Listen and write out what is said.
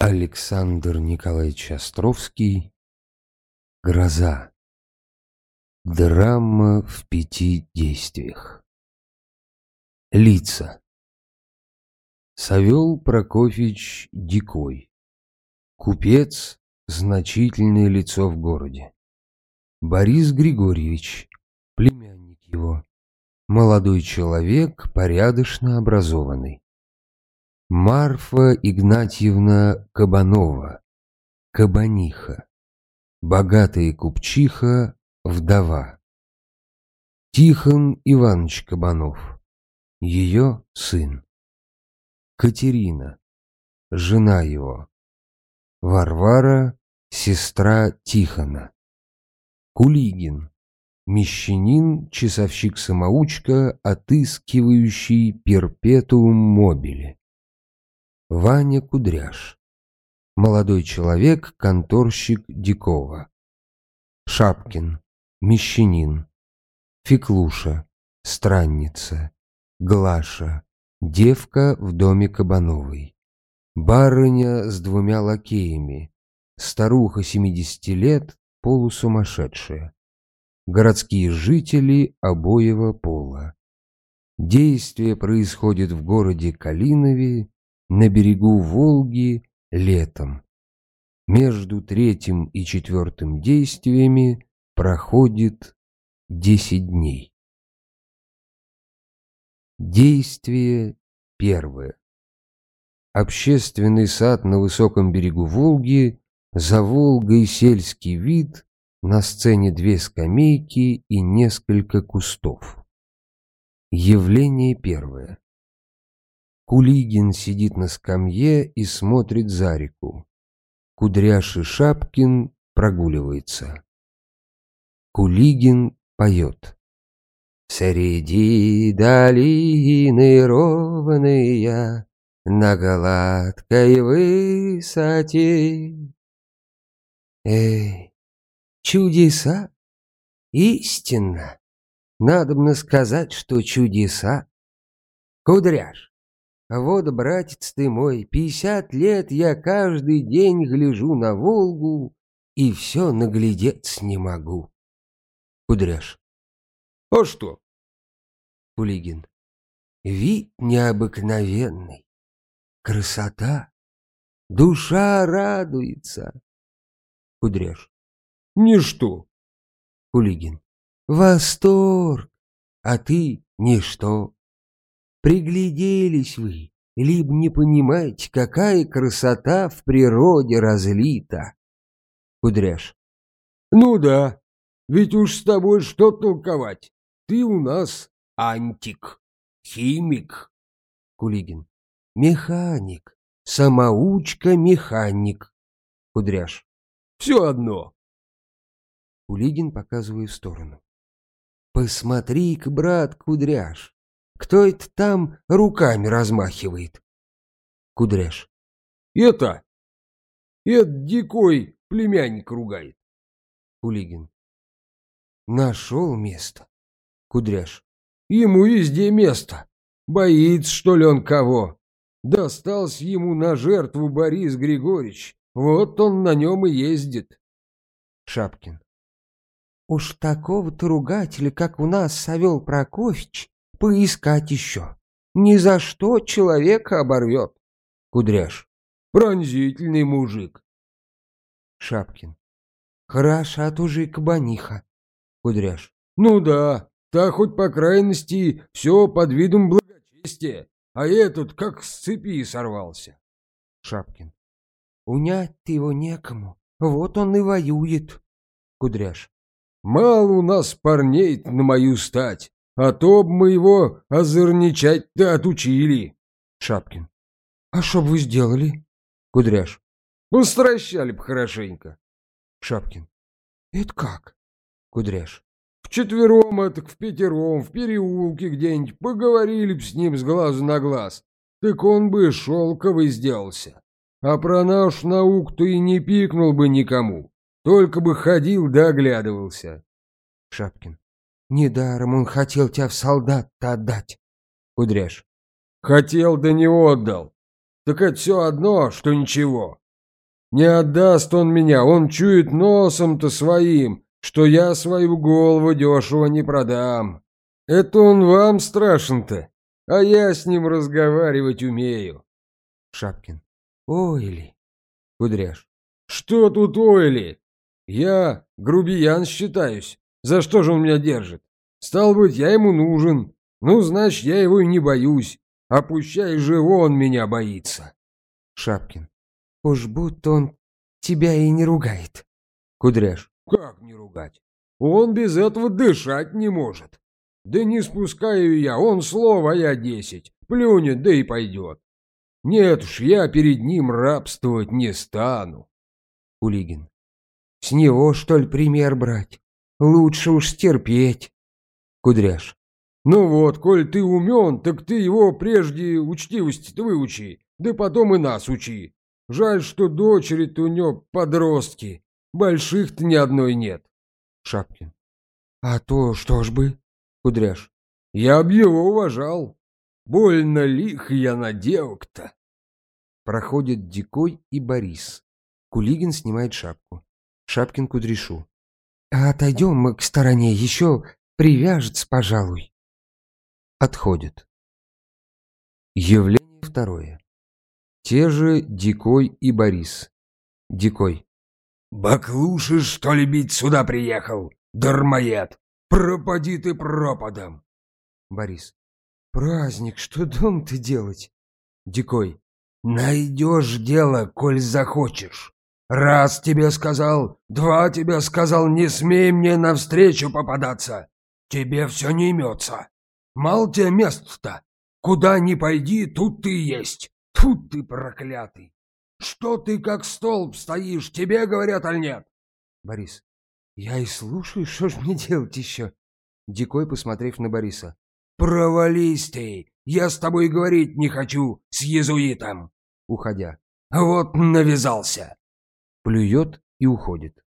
Александр Николаевич Островский. Гроза. Драма в 5 действиях. Лица. Савел Прокофьевич Дикой. Купец, значительное лицо в городе. Борис Григорьевич, племянник его. Молодой человек, порядочно образованный. Марфа Игнатьевна Кабанова, кабаниха. Богатая купчиха, вдова. Тихон Иванович Кабанов, ее сын. Катерина, жена его. Варвара, сестра Тихона. Кулигин, мещанин, часовщик-самоучка, отыскивающий перпетуум мобиле. Ваня Кудряш, молодой человек, конторщик Дикова. Шапкин, мещанин. Феклуша, странница. Глаша, девка в доме Кабановой. Барыня с 2 лакеями. Старуха 70 лет, полусумасшедшая. Городские жители обоего пола. Действие происходит в городе Калинове, на берегу Волги, летом. Между 3-м и 4-м действиями проходит 10 дней. Действие 1. Общественный сад на высоком берегу Волги, за Волгой сельский вид, на сцене 2 скамейки и несколько кустов. Явление 1. Кулигин сидит на скамье и смотрит за реку. Кудряш и Шапкин прогуливаются. Кулигин поет. «Среди долины ровные, на гладкой высоте». Эй, чудеса! Истинно! Надобно сказать, что чудеса. Кудряш, вот, братец ты мой, 50 лет я каждый день гляжу на Волгу и все наглядеться не могу. Кудряш. А что? Кулигин. Вид необыкновенный. Красота. Душа радуется. Кудряш. Ничто. Кулигин. Восторг. А ты ничто. Пригляделись вы, либо не понимаете, какая красота в природе разлита. Кудряш. Ну да, ведь уж с тобой что толковать. Ты у нас антик, химик. Кулигин. Механик, самоучка-механик. Кудряш. Все одно. Кулигин, показывая в сторону. Посмотри-ка, брат Кудряш. Кто это там руками размахивает? Кудряш. Это Дикой племянник ругает. Кулигин. Нашел место. Кудряш. Ему везде место. Боится, что ли, он кого? Достался ему на жертву Борис Григорьевич. Вот он на нем и ездит. Шапкин. Уж такого-то ругателя, как у нас Савел Прокофьевич, поискать еще. Ни за что человека оборвет. Кудряш. Пронзительный мужик. Шапкин. Хороша тоже и кабаниха. Кудряш. Ну да, та хоть по крайности все под видом благочестия, а этот как с цепи сорвался. Шапкин. Унять-то его некому, вот он и воюет. Кудряш. Мало у нас парней на мою стать. А то б мы его озорничать-то отучили. Шапкин. А что б вы сделали? Кудряш. Постращали б хорошенько. Шапкин. Это как? Кудряш. Вчетвером, а так впятером, в переулке где-нибудь поговорили б с ним с глазу на глаз. Так он бы шелковый сделался. А про нашу науку-то и не пикнул бы никому. Только бы ходил да оглядывался. Шапкин. Недаром он хотел тебя в солдат-то отдать. Кудряш. Хотел, да не отдал. Так это все одно, что ничего. Не отдаст он меня, он чует носом-то своим, что я свою голову дешево не продам. Это он вам страшен-то, а я с ним разговаривать умею. Шапкин. Ойли. Кудряш. Что тут ойли? Я грубиян считаюсь. За что же он меня держит? Стал быть, я ему нужен. Ну, значит, я его и не боюсь. А пущай же он меня боится. Шапкин. Уж будто он тебя и не ругает. Кудряш. Как не ругать? Он без этого дышать не может. Да не спускаю я, он слово, а я 10. Плюнет, да и пойдет. Нет уж, я перед ним рабствовать не стану. Кулигин. С него, что ли, пример брать? Лучше уж стерпеть. Кудряш. Ну вот, коль ты умен, так ты его прежде учтивости-то выучи, да потом и нас учи. Жаль, что дочери-то у него подростки, больших-то ни одной нет. Шапкин. А то что ж бы? Кудряш. Я б его уважал. Больно лих я на девок-то. Проходят Дикой и Борис. Кулигин снимает шапку. Шапкин Кудряшу. А отойдем мы к стороне, еще привяжется, пожалуй. Отходит. Явление второе. Те же Дикой и Борис. Дикой. Баклуши, что ли, бить сюда приехал? Дармоед! Пропади ты пропадом! Борис. Праздник, что дом-то делать? Дикой. Найдешь дело, коль захочешь. Раз тебе сказал, два тебе сказал, не смей мне навстречу попадаться. Тебе все не имется. Мало тебе мест-то. Куда ни пойди, тут ты есть. Тут ты проклятый. Что ты как столб стоишь, тебе говорят, аль нет? Борис. Я и слушаю, что ж мне делать еще? Дикой, посмотрев на Бориса. Провались ты, я с тобой говорить не хочу, с иезуитом. Уходя. Вот навязался. Плюет и уходит.